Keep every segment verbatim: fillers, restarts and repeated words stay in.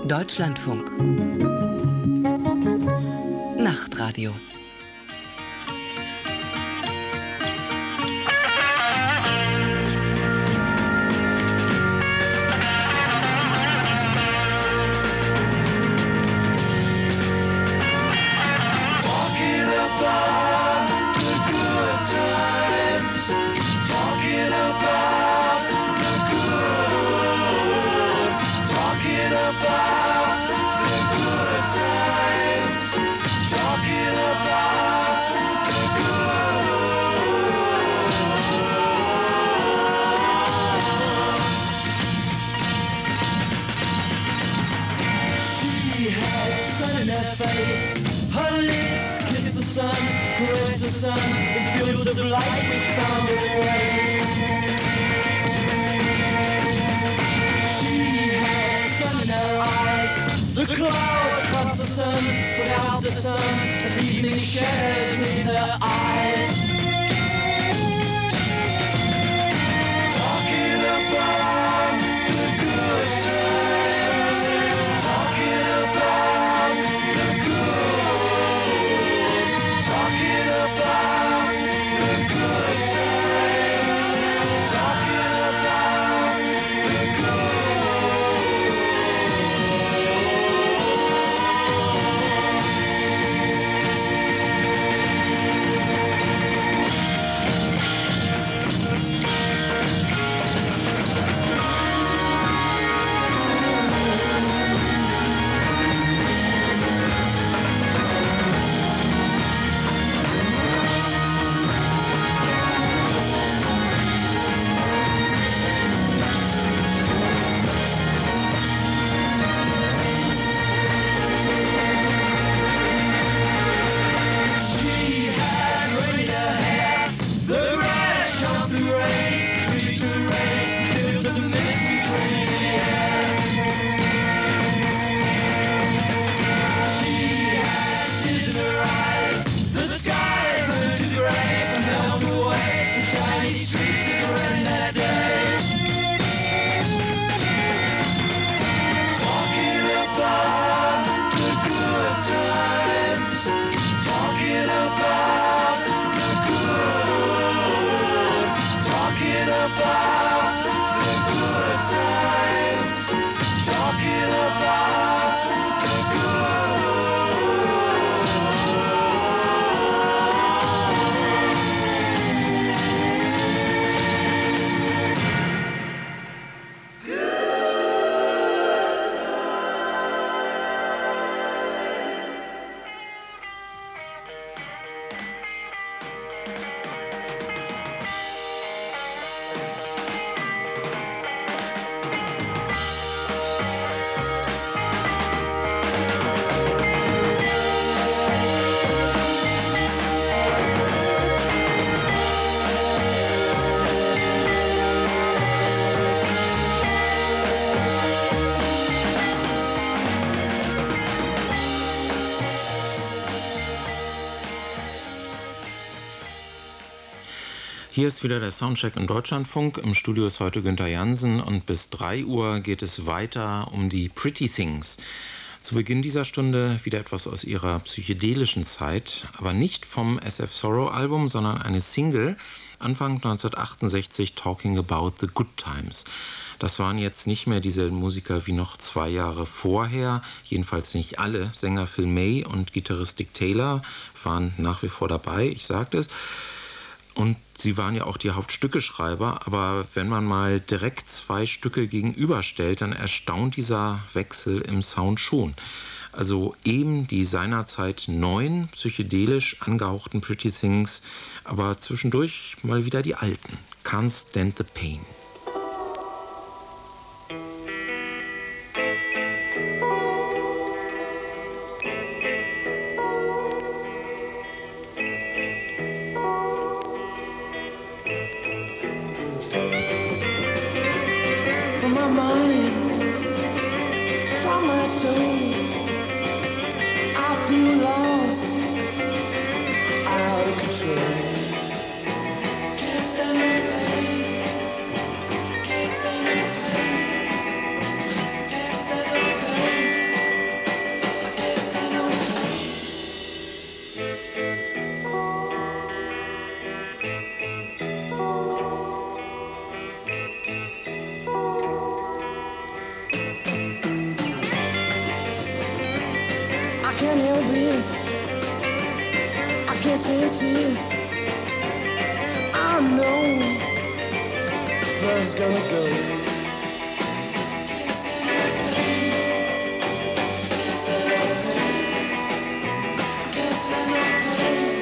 Deutschlandfunk. Nachtradio. Of light we found a place. She had sun in her eyes. The clouds crossed the sun without the sun, as evening shadows in her eyes. Talking about the good times. Talking about the good. Talking about Hier ist wieder der Soundcheck in Deutschlandfunk. Im Studio ist heute Günther Jansen und bis drei Uhr geht es weiter um die Pretty Things. Zu Beginn dieser Stunde wieder etwas aus ihrer psychedelischen Zeit, aber nicht vom S F Sorrow Album, sondern eine Single, Anfang neunzehnhundertachtundsechzig, Talking About the Good Times. Das waren jetzt nicht mehr diese Musiker wie noch zwei Jahre vorher, jedenfalls nicht alle. Sänger Phil May und Gitarrist Dick Taylor waren nach wie vor dabei, ich sagte es. Und sie waren ja auch die Hauptstückeschreiber, aber wenn man mal direkt zwei Stücke gegenüberstellt, dann erstaunt dieser Wechsel im Sound schon. Also eben die seinerzeit neuen, psychedelisch angehauchten Pretty Things, aber zwischendurch mal wieder die alten. Can't Stand the Pain. Can't stand the pain. can't help it. I can't sense it. I know love's gonna go. Can't stand no pain. Can't stand no pain. Can't stand no pain.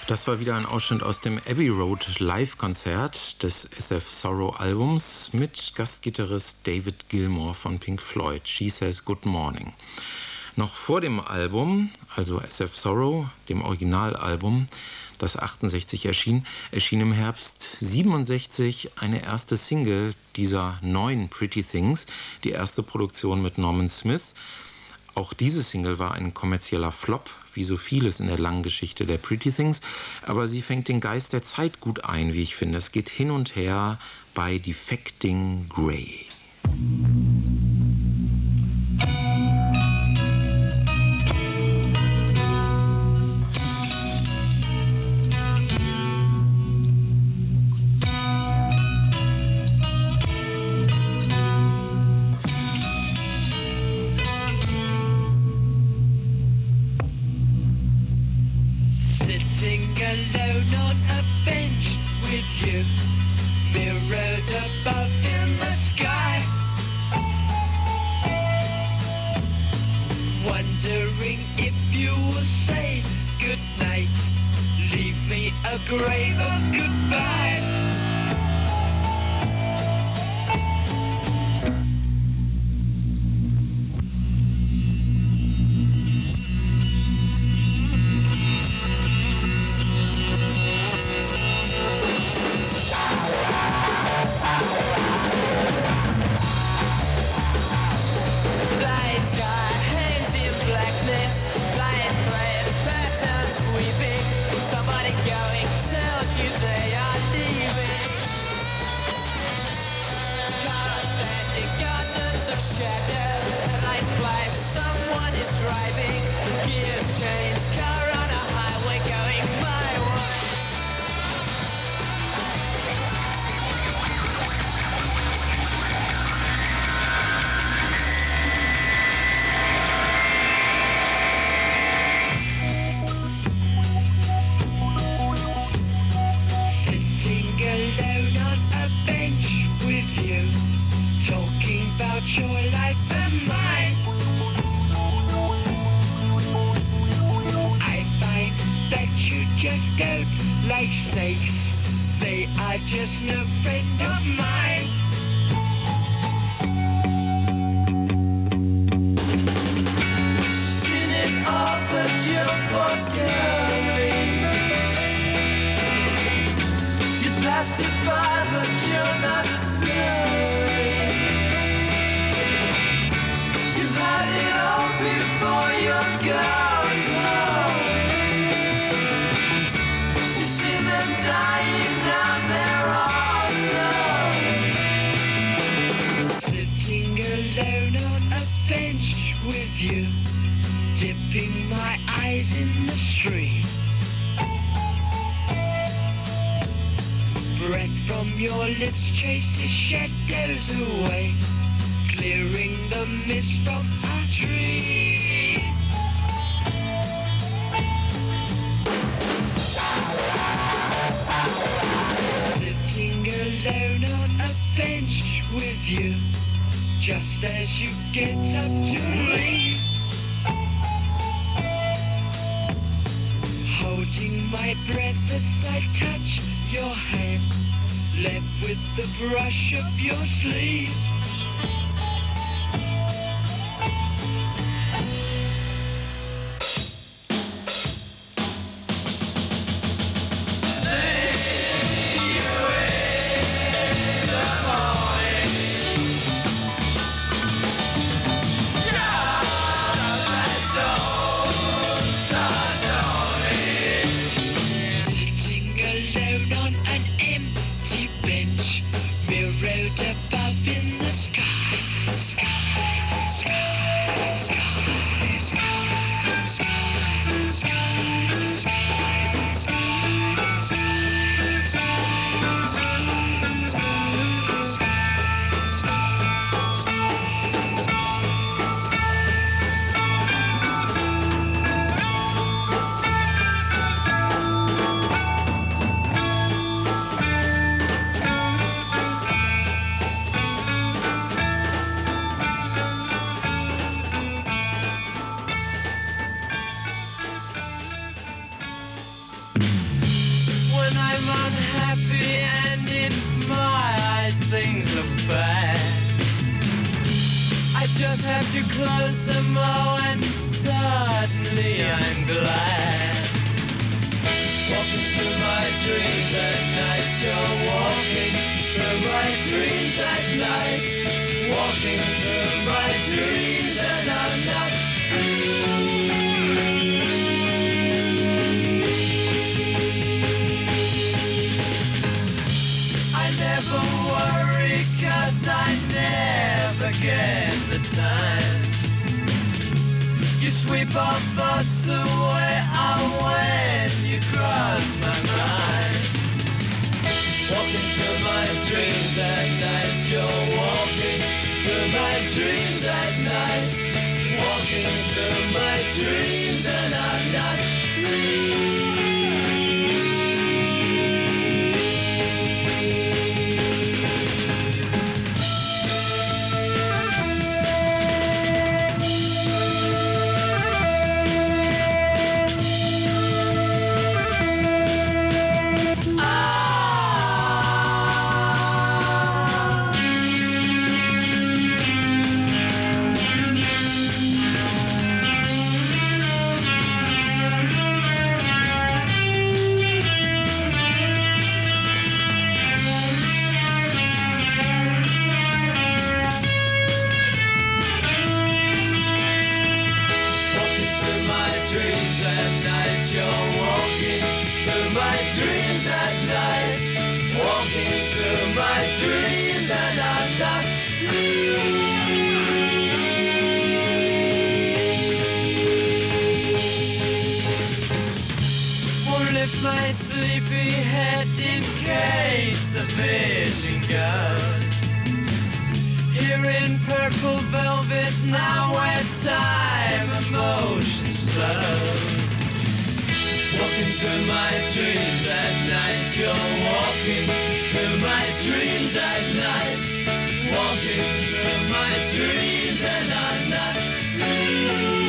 Das war wieder ein Ausschnitt aus dem Abbey Road Live-Konzert des S F Sorrow Albums mit Gastgitarrist David Gilmour von Pink Floyd. She Says Good Morning. Noch vor dem Album, also S F Sorrow, dem Originalalbum, das achtundsechzig erschien, erschien im Herbst siebenundsechzig eine erste Single dieser neuen Pretty Things, die erste Produktion mit Norman Smith. Auch diese Single war ein kommerzieller Flop, wie so vieles in der langen Geschichte der Pretty Things, aber sie fängt den Geist der Zeit gut ein, wie ich finde. Es geht hin und her bei Defecting Grey. Grave of goodbye. Blind sky hangs in blackness, blind thread patterns weaving. Somebody going tells you they are leaving. Cars standing gardens of shadow, lights flash, someone is driving. Gears change, car on a highway going my way. Your life and mine. I find that you just don't like snakes. They are just no friend of mine. Seen it all, but you forget me. You passed it by, but you're not free. Before you're gone, you see them dying now, they're all alone. Sitting alone on a bench with you, dipping my eyes in the stream. Breath from your lips chases shadows away, clearing the mist from our dreams. Sitting alone on a bench with you, just as you get up to leave. Holding my breath as I touch your hand, left with the brush of your sleeve. happy and in my eyes things look bad. I just have to close them all and suddenly I'm glad. Walking through my dreams at night, you're walking through my dreams at night. Walking through my dreams and I'm not free. Never worry, cause I never get the time. You sweep all thoughts away, oh, when you cross my mind. Walking through my dreams at night, you're walking through my dreams at night. Walking through my dreams and I'm not free. My sleepy head in case the vision goes. Here in purple velvet now where time and motion slows. Walking through my dreams at night, you're walking through my dreams at night. Walking through my dreams and I'm not free.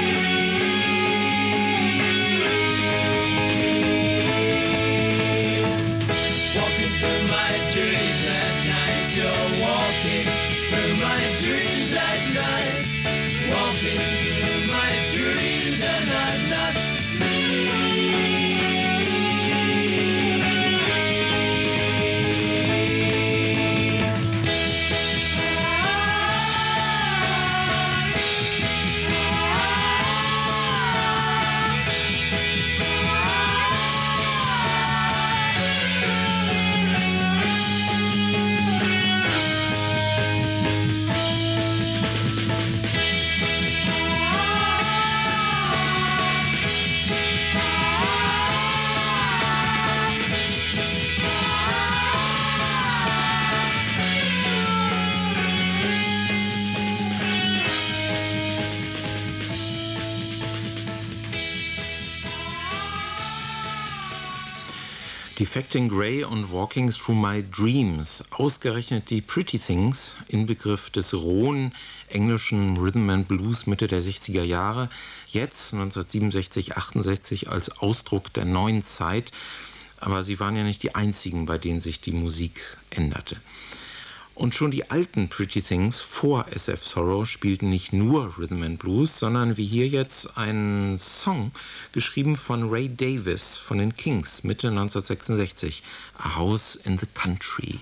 Through my dreams at night, you're walking through my dreams at night. Walking through my dreams and I'm not Defecting Grey und Walking Through My Dreams, ausgerechnet die Pretty Things, Inbegriff des rohen englischen Rhythm and Blues Mitte der sechziger Jahre, jetzt neunzehnhundertsiebenundsechzig, achtundsechzig als Ausdruck der neuen Zeit. Aber sie waren ja nicht die einzigen, bei denen sich die Musik änderte. Und schon die alten Pretty Things vor S F Sorrow spielten nicht nur Rhythm and Blues, sondern wie hier jetzt ein Song, geschrieben von Ray Davies von den Kings, Mitte neunzehnhundertsechsundsechzig, A House in the Country.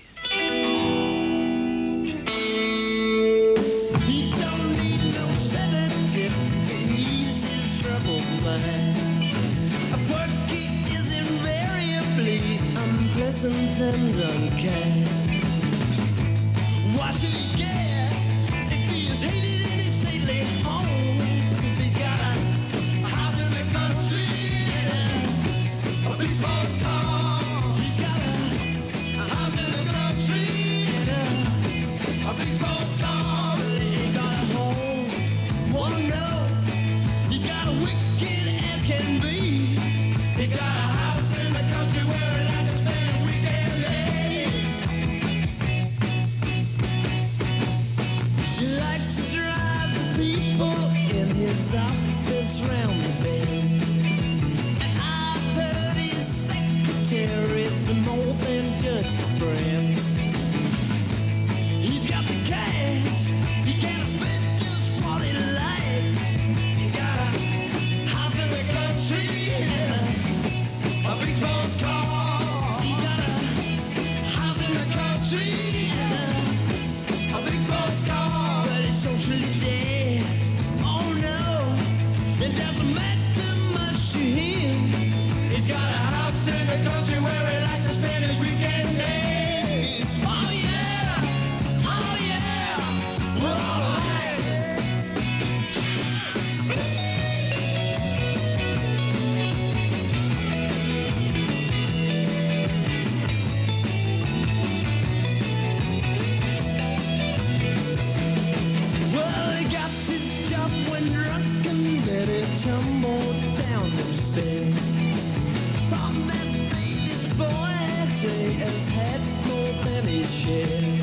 Why should he care if he is hated in his stately home? 'Cause he's got a, a house in the country, yeah. A big sports car. He's got a, a house in the country, yeah. A big sports car. He ain't got a home, wanna know. He's got a wicked as can be. He's got a house in the country where he likes to spend his weekend days. something more than just a friend. He's got the cash, he can't spend just what he likes. He's got a house in the country, yeah. A big sports car. He's got a house in the country, yeah. A big sports car, but it's socially dead. Oh no, it doesn't matter much to him. He's got a house in the country where he likes to spend his weekend days. Oh yeah, oh yeah, we're all right. Well, he got his job when drunk and let it tumble down the stairs. Thought that day this boy had say has had more than his share.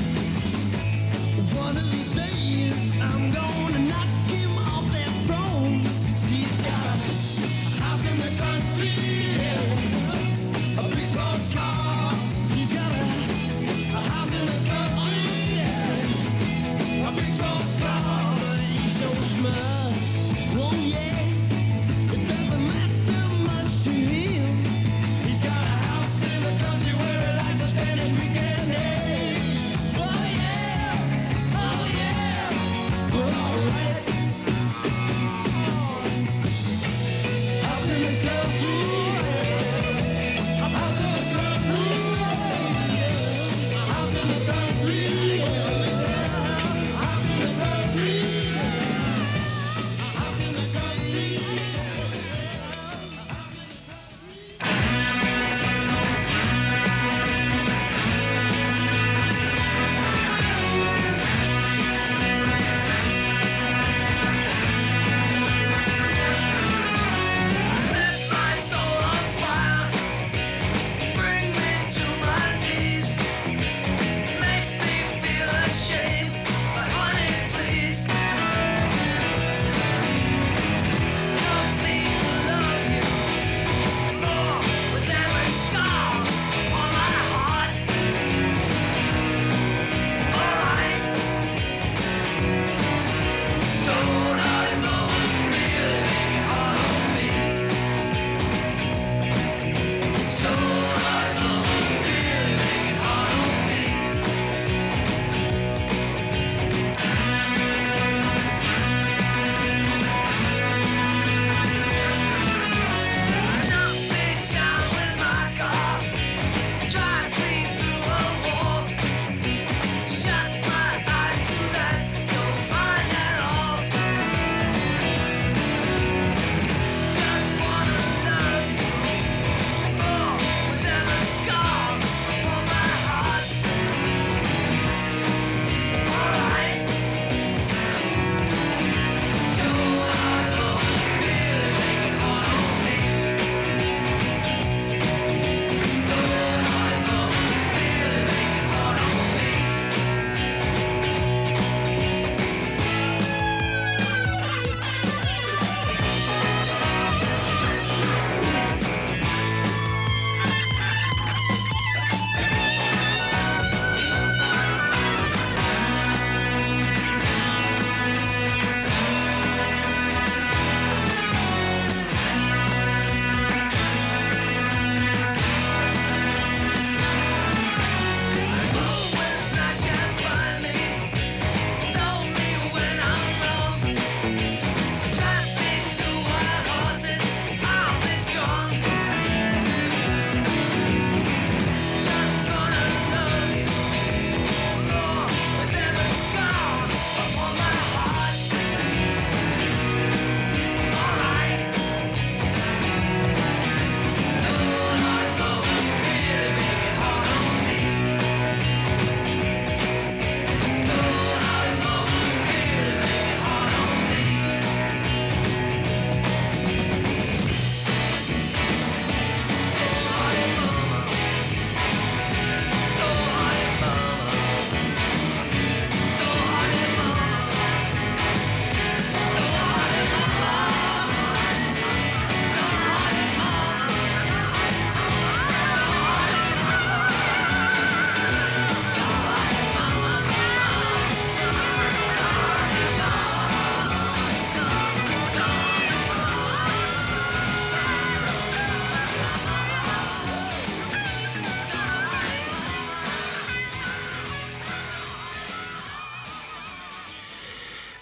One of these days I'm gonna knock him off that throne. He's got a house in the country, yeah. A big sports car. He's got a, a house in the country, yeah. A big sports car, but he's so smart. Oh yeah, it doesn't matter much to him. He's got a house in the country where he likes to spend his weekend days. Oh yeah, oh yeah, we're all right.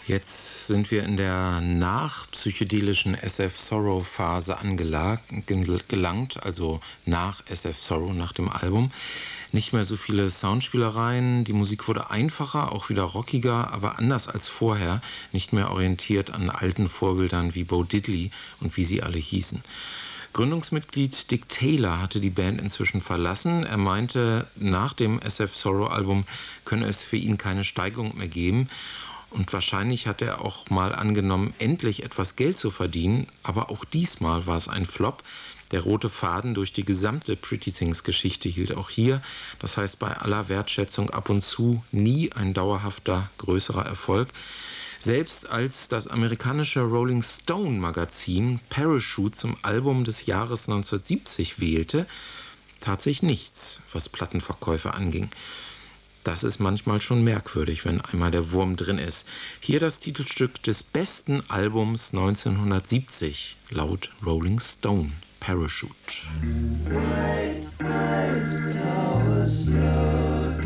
Jetzt sind wir in der nachpsychedelischen S F Sorrow-Phase angelangt, also nach S F Sorrow, nach dem Album. Nicht mehr so viele Soundspielereien, die Musik wurde einfacher, auch wieder rockiger, aber anders als vorher, nicht mehr orientiert an alten Vorbildern wie Bo Diddley und wie sie alle hießen. Gründungsmitglied Dick Taylor hatte die Band inzwischen verlassen. Er meinte, nach dem S F Sorrow-Album könne es für ihn keine Steigerung mehr geben. Und wahrscheinlich hat er auch mal angenommen, endlich etwas Geld zu verdienen. Aber auch diesmal war es ein Flop. Der rote Faden durch die gesamte Pretty Things-Geschichte hielt auch hier. Das heißt, bei aller Wertschätzung ab und zu nie ein dauerhafter, größerer Erfolg. Selbst als das amerikanische Rolling Stone Magazin Parachute zum Album des Jahres neunzehnhundertsiebzig wählte, tat sich nichts, was Plattenverkäufe anging. Das ist manchmal schon merkwürdig, wenn einmal der Wurm drin ist. Hier das Titelstück des besten Albums neunzehnhundertsiebzig, laut Rolling Stone, Parachute. White ice towers slow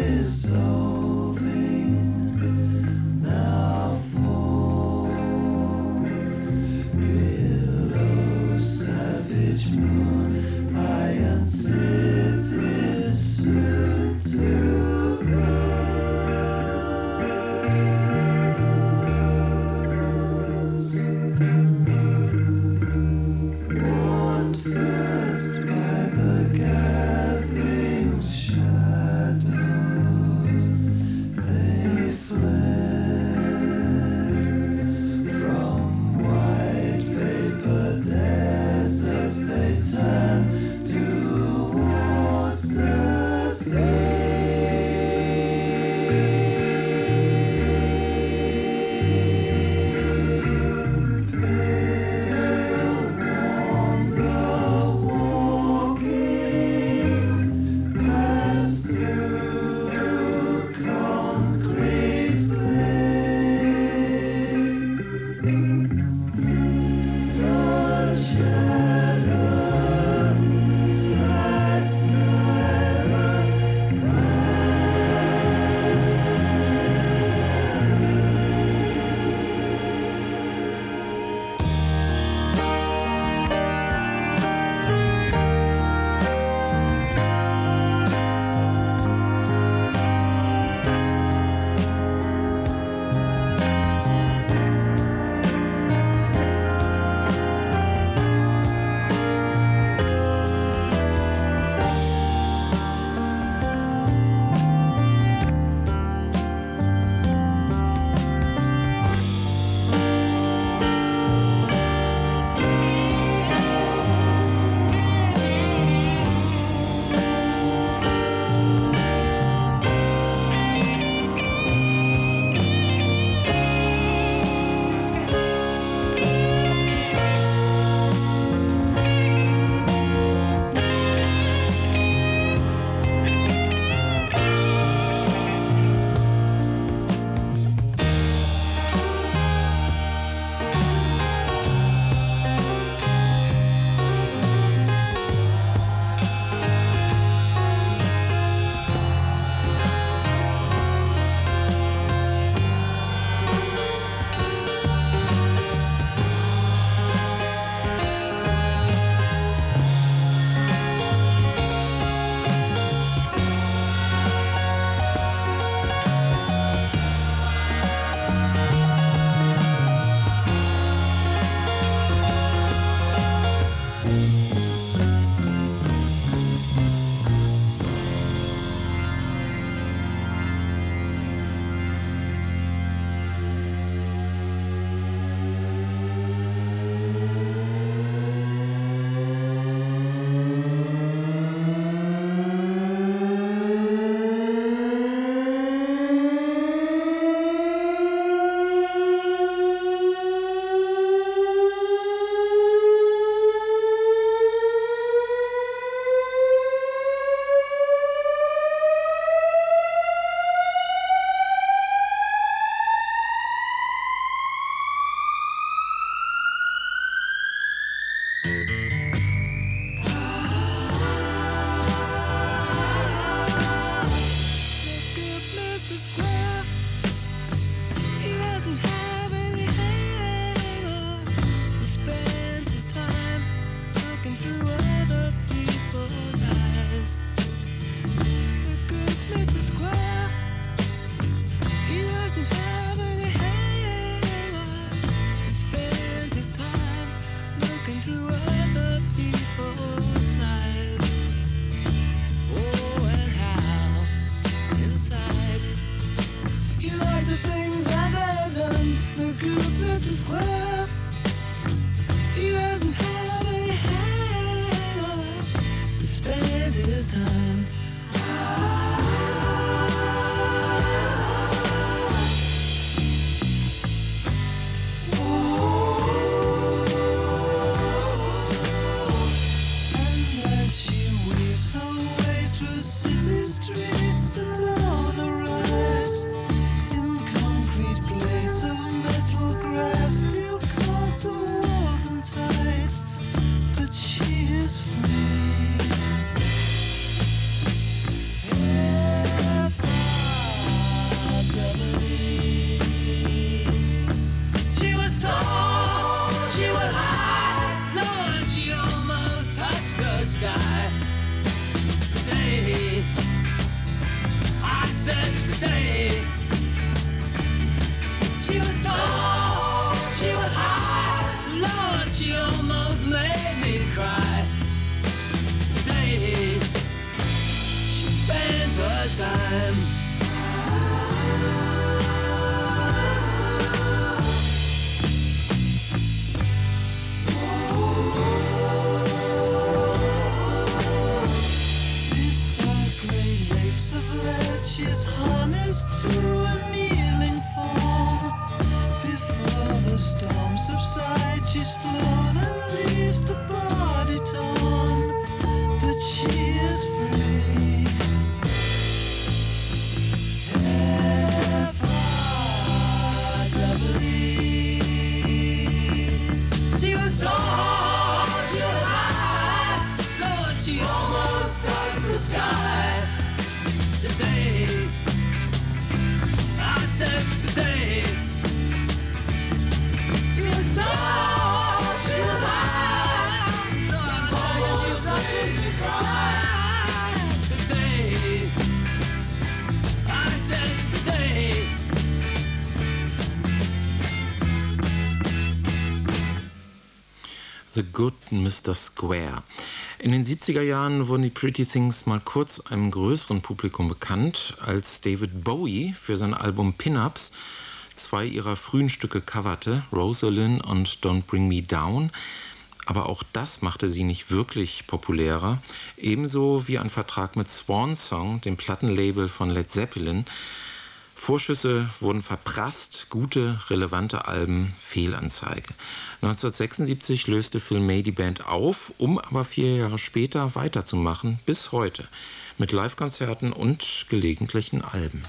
dissolving, now fall below savage moon, iron cities soon to first by the gas. says it is time. Time. Beside great lakes of lead, she's harnessed to a kneeling form. Before the storm subsides, she's flown and leaves the body torn, but she is free. She almost touched the sky. Today, I said today. She was tall, she was high. Almost touched me cry. Today, I said today. The Good Mister Square. In den siebziger Jahren wurden die Pretty Things mal kurz einem größeren Publikum bekannt, als David Bowie für sein Album Pin-Ups zwei ihrer frühen Stücke coverte, Rosalind und Don't Bring Me Down. Aber auch das machte sie nicht wirklich populärer, ebenso wie ein Vertrag mit Swan Song, dem Plattenlabel von Led Zeppelin. Vorschüsse wurden verprasst, gute, relevante Alben Fehlanzeige. neunzehnhundertsechsundsiebzig löste Phil May die Band auf, um aber vier Jahre später weiterzumachen, bis heute, mit Live-Konzerten und gelegentlichen Alben.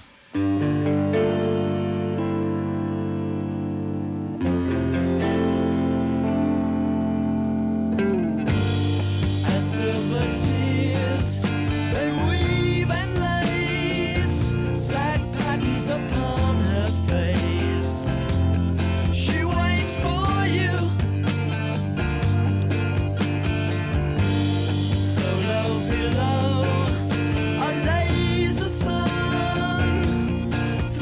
Below, a laser sun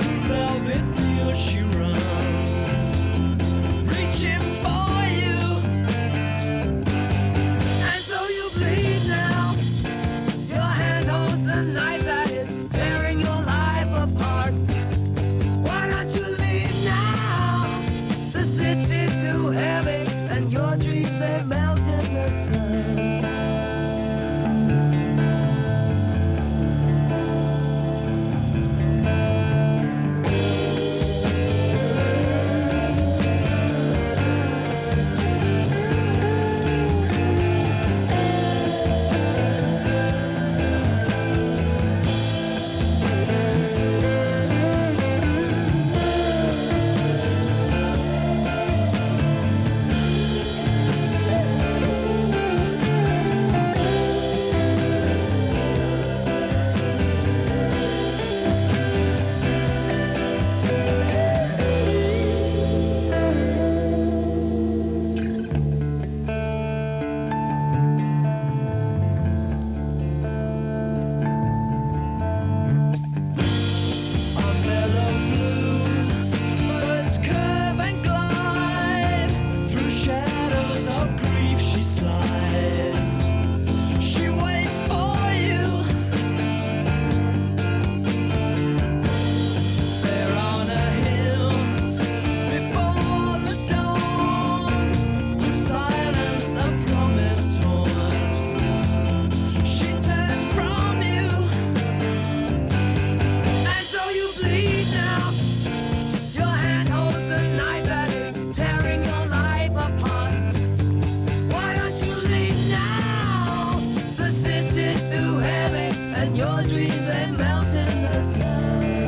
and your dreams they melt in the sun.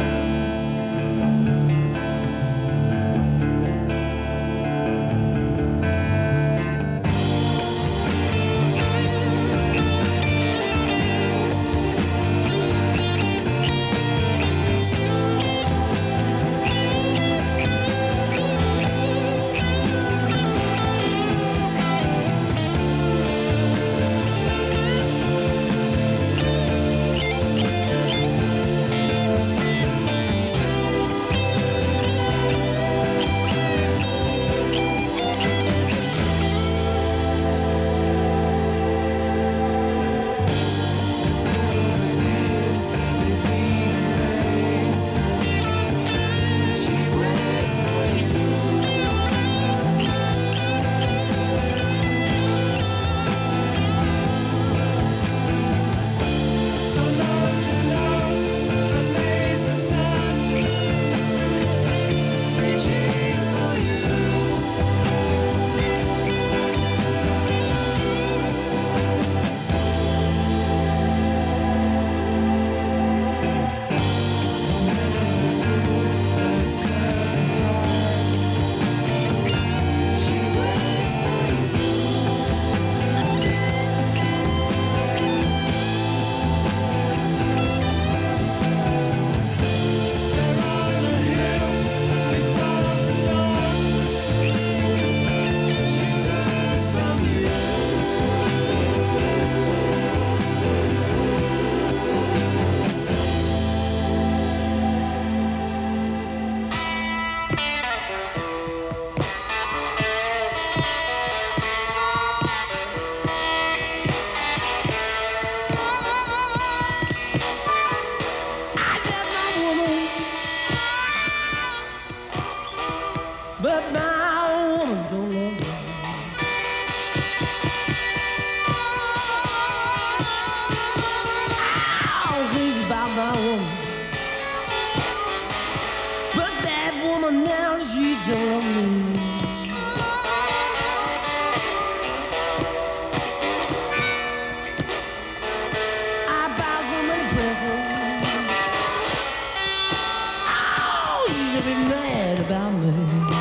But my woman don't love me. I'm crazy about my woman. But that woman now, she don't love me. I buy so many presents. Oh, she should be mad about me.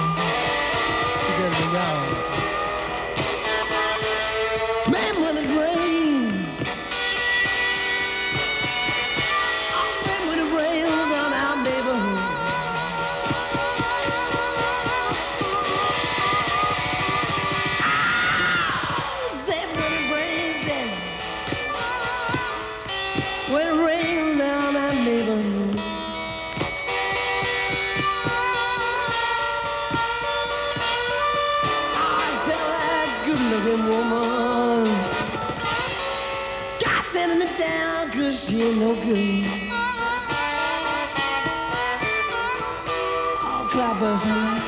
Man, when it rains, oh man, when it rains on our neighborhood, oh, say when it rains, then, when it rains on our neighborhood. Good-looking woman, God sending it down 'cause she ain't no good. Oh, clappers, honey.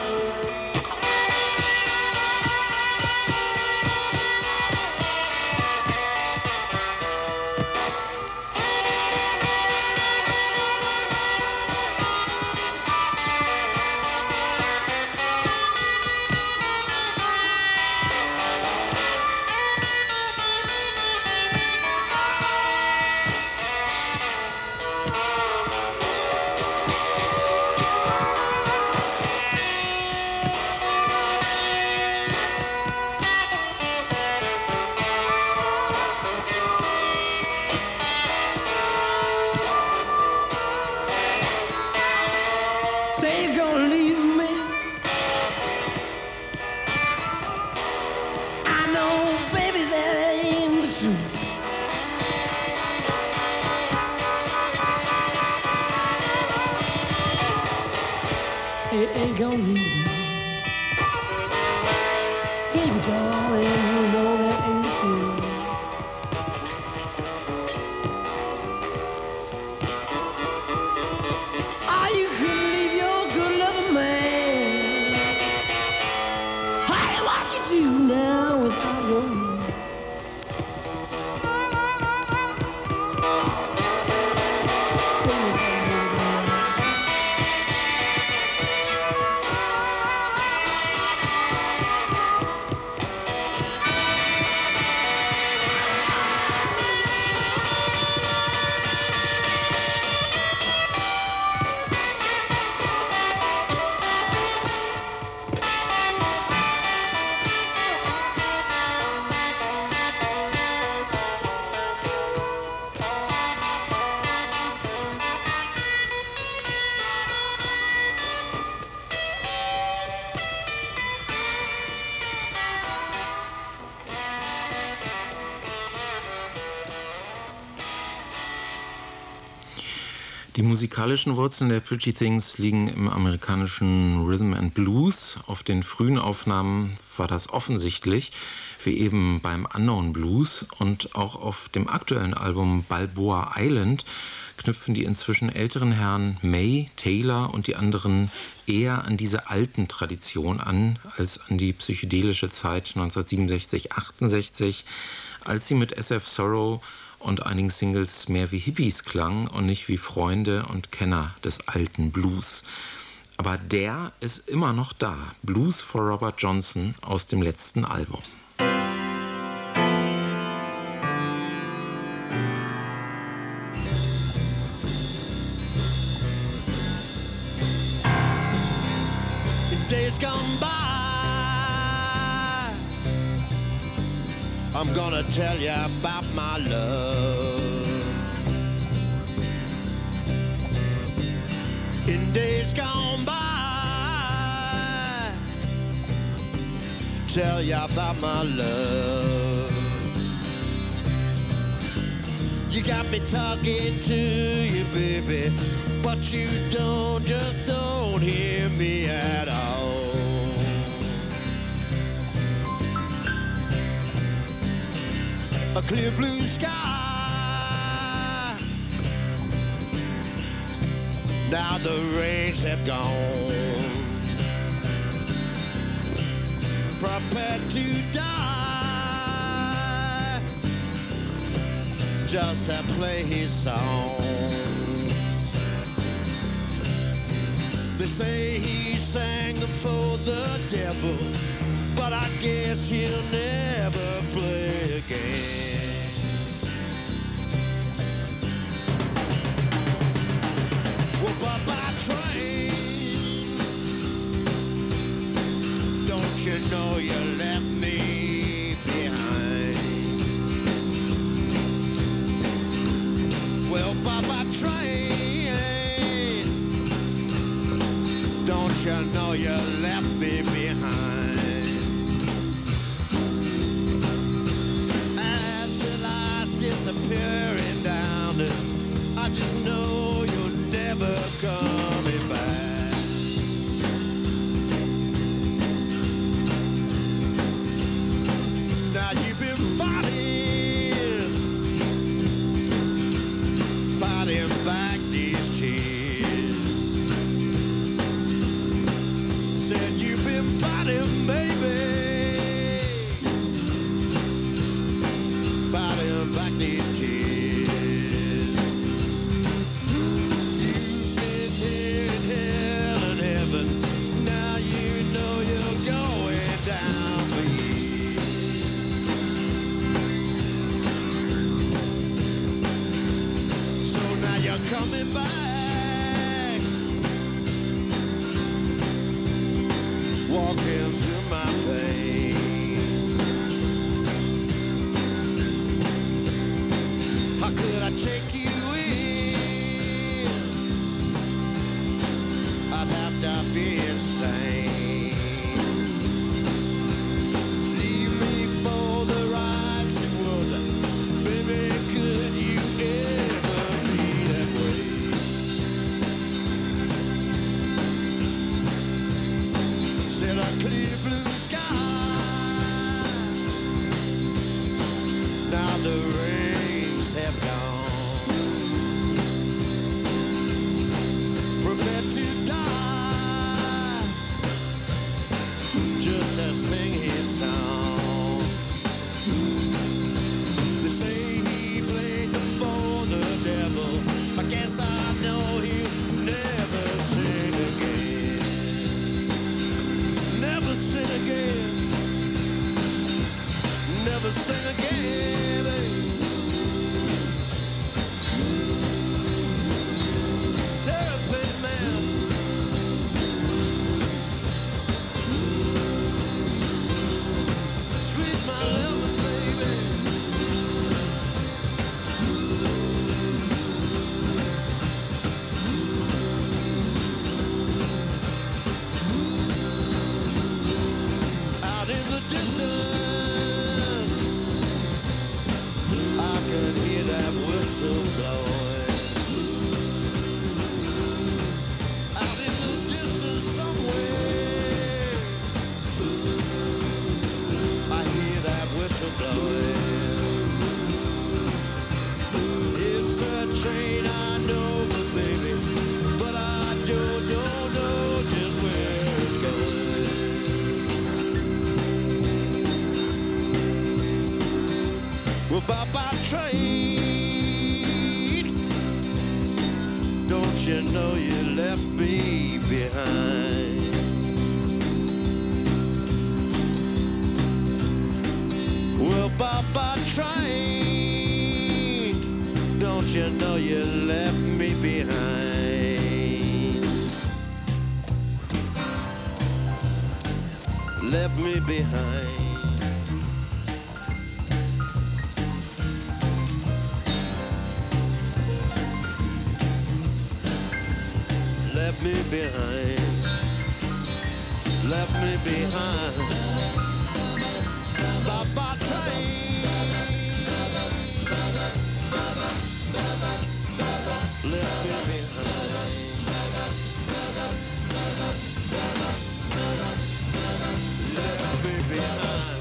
Say he's gonna leave me. I know, baby, that ain't the truth. He ain't gonna leave me. Baby, darling, you know that ain't true. Now without your love. Die musikalischen Wurzeln der Pretty Things liegen im amerikanischen Rhythm and Blues. Auf den frühen Aufnahmen war das offensichtlich, wie eben beim Unknown Blues. Und auch auf dem aktuellen Album Balboa Island knüpfen die inzwischen älteren Herren May, Taylor und die anderen eher an diese alten Tradition an, als an die psychedelische Zeit neunzehnhundertsiebenundsechzig, achtundsechzig, als sie mit S F Sorrow und einigen Singles mehr wie Hippies klangen und nicht wie Freunde und Kenner des alten Blues. Aber der ist immer noch da. Blues for Robert Johnson aus dem letzten Album. In days gone by, I'm gonna tell you about my love. In days gone by, tell you about my love. You got me talking to you, baby, but you don't, just don't hear me at all. A clear blue sky, now the rains have gone. Prepared to die, just to play his songs. They say he sang them for the devil, but I guess he'll never play again. Well, bye-bye train, don't you know you left me behind? Well, bye-bye train, don't you know you left me behind? As the lights disappearing down, I just know you're never coming back. Now you've been fighting, fighting back these tears. Said you've been fighting, baby, fighting back these tears. You've been here in hell and heaven, now you know you're going down for years. So now you're coming back, walking through my pain. How could I take you in? I'd have to be insane. Leave me for the rising world. Baby, could you ever be that way? Said a clear blue sky, now the rains have gone. Don't you know you left me behind? Well, Baba train, don't you know you left me behind? Left me behind. Left me behind, left me behind. Baba train, left me behind. Left me behind.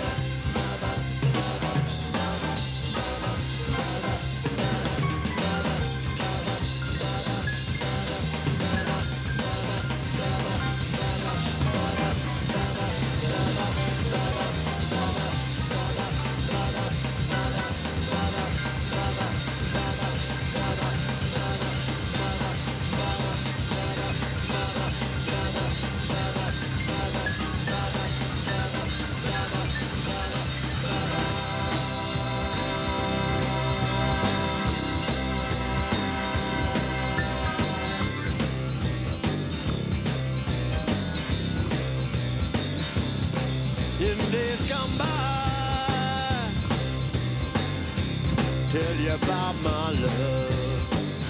In days gone by, tell you about my love.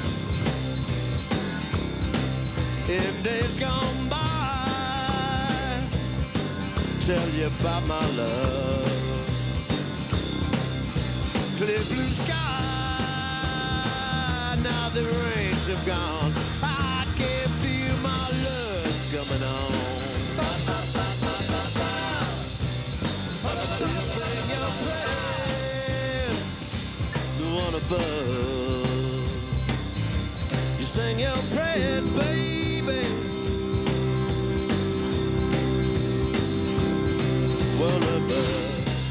In days gone by, tell you about my love. Clear blue sky, now the rains have gone. I can feel my love coming on. Sing your prayers, the one above. You sing your prayers, baby. One above.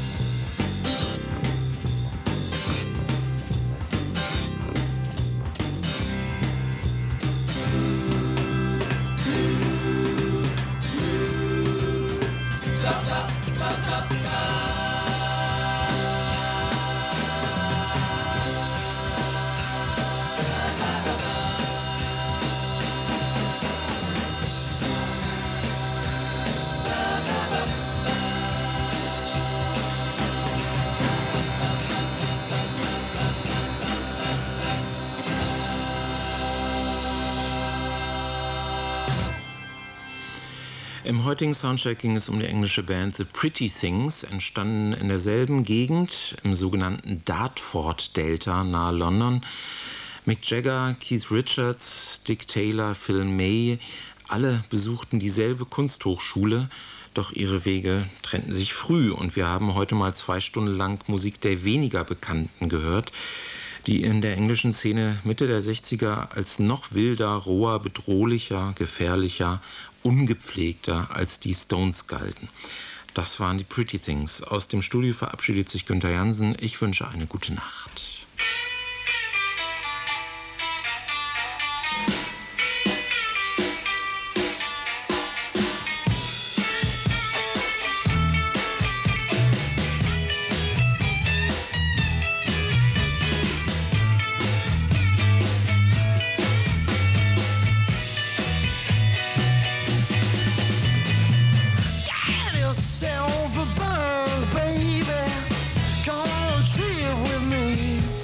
Im heutigen Soundcheck ging es um die englische Band The Pretty Things, entstanden in derselben Gegend, im sogenannten Dartford-Delta nahe London. Mick Jagger, Keith Richards, Dick Taylor, Phil May, alle besuchten dieselbe Kunsthochschule, doch ihre Wege trennten sich früh und wir haben heute mal zwei Stunden lang Musik der weniger Bekannten gehört, die in der englischen Szene Mitte der sechziger als noch wilder, roher, bedrohlicher, gefährlicher, ungepflegter als die Stones galten. Das waren die Pretty Things. Aus dem Studio verabschiedet sich Günther Jansen. Ich wünsche eine gute Nacht. Yourself a burn, baby. Come on, chill with me.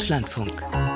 Deutschlandfunk.